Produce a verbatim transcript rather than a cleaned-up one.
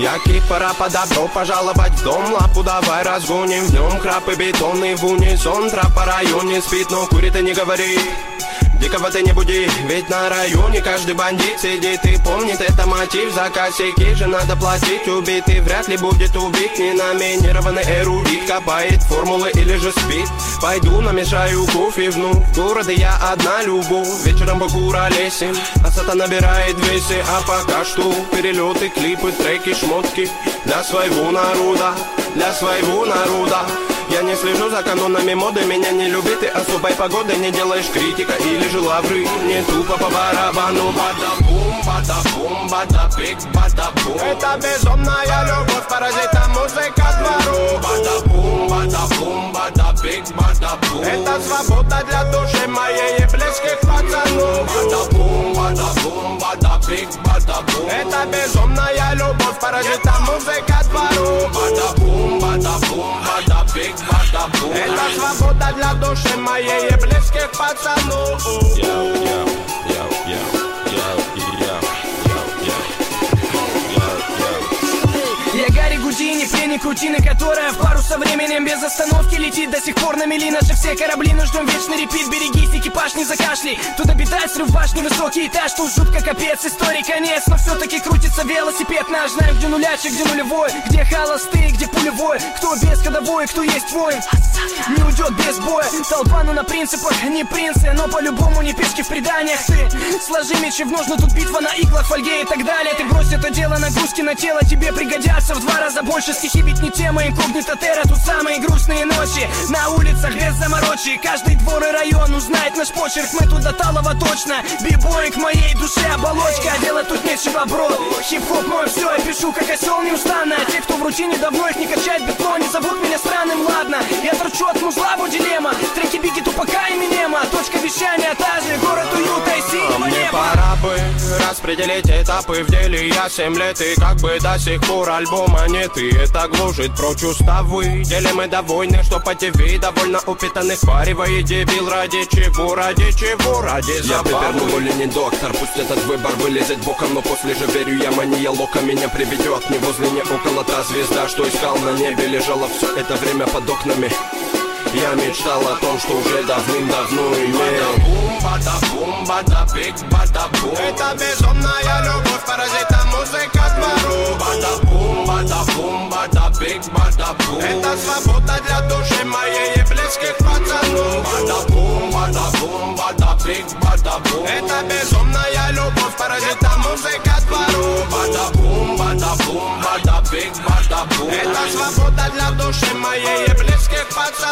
Яки, пора по добро пожаловать в дом. Лапу давай разгоним, в нем крапы бетонный в унисон. Трап по районе спит, но курит и не говори. Дикого ты не буди, ведь на районе каждый бандит сидит и помнит, это мотив. За косяки же надо платить, убитый вряд ли будет убит. Ненаминированный эрудит копает формулы или же спит. Пойду намешаю кофе вновь, в городе я одна любовь. Вечером покуролесим, а сата набирает весе. А пока что перелеты, клипы, треки, шмотки для своего народа, для своего народа. Я не слежу за канонами моды, меня не любит и особой погоды. Не делаешь критика или же лавры, не тупо по барабану. Бада-бум, бада-бум, бада-пик, бада-бум. Это безумная любовь, паразита музыка двору. Бада-бум, бада-бум, бада-пик, бада-бум. Это свобода для души моей и близких пацанов. Бада-бум, бада-бум, бада-пик, бада-бум. Это безумная любовь, паразита музыка двору. Бада-бум, бада-бум, бада-пик, бада-бум. Это свобода для души моей и близких пацанов. Yo, yo, yo, yo, yo, yo, yo, yo, yo. Я Гарри Гудини, пленник рутины, которая в пару со временем без остановки летит. До сих пор на мели наши все корабли, но ждем вечный репит. Берегись, экипаж не закашляй, тут обитает срыв башни, высокий этаж. Тут жутко капец, истории конец, но все-таки крутится велосипед наш. Знаем, где нулячик, где нулевой, где холостые, где пулевой. Кто без ходовой, кто есть воин, не уйдет без боя. Толпа, ну на принципах, не принцы, но по-любому не пешки в преданиях. Ты сложи мечи в ножны, тут битва на иглах, фольге и так далее. Ты брось это дело, нагрузки на тело тебе пригодятся в два раза больше. Стихи ведь не тема, инкогнито терра. Тут самые грустные ночи на улицах без заморочи. Каждый двор и район узнает наш почерк, мы тут до талого точно. Бибой к моей душе оболочка, делать тут нечего, бро. Хип-хоп мой, все, я пишу как осел неустанно. Те, кто в рутине давно, их не качает бетон. Не зовут меня странным, ладно. Я торчу от музла, вот дилемма. Треки Бигги, Тупака и Минема. Точка вещания та же, город уюта и синего неба. Мне пора бы распределить этапы в деле. Я семь лет и как бы до сих пор альбома нет. И это гложет прочь уставы. Делим мы до войны, что по ТВ довольно упитанных паривает дебил. Ради чего, ради чего, ради забавы. Я пипер, но более не доктор. Пусть этот выбор вылезет боком, но после же верю я, мания лока меня приведет. Не возле, не около та звезда, что искал на небе. Лежала все это время под окнами. Я мечтал о том, что уже давным-давно имел. Бада-бум, бада-бум, бада-пик, бада-бум. Это безумная любовь, паразита музыка двору. Бада-бум, бада-бум, бада-пик, бада-бум. Это свобода для души моей и близких пацанов. Бада-бум, бада-бум, бада-пик, бада-бум. Это безумная любовь, паразита музыка двору. Бада-бум, бада-бум, бада-пик, бада-бум. Это свобода для души моей и близких пацанов.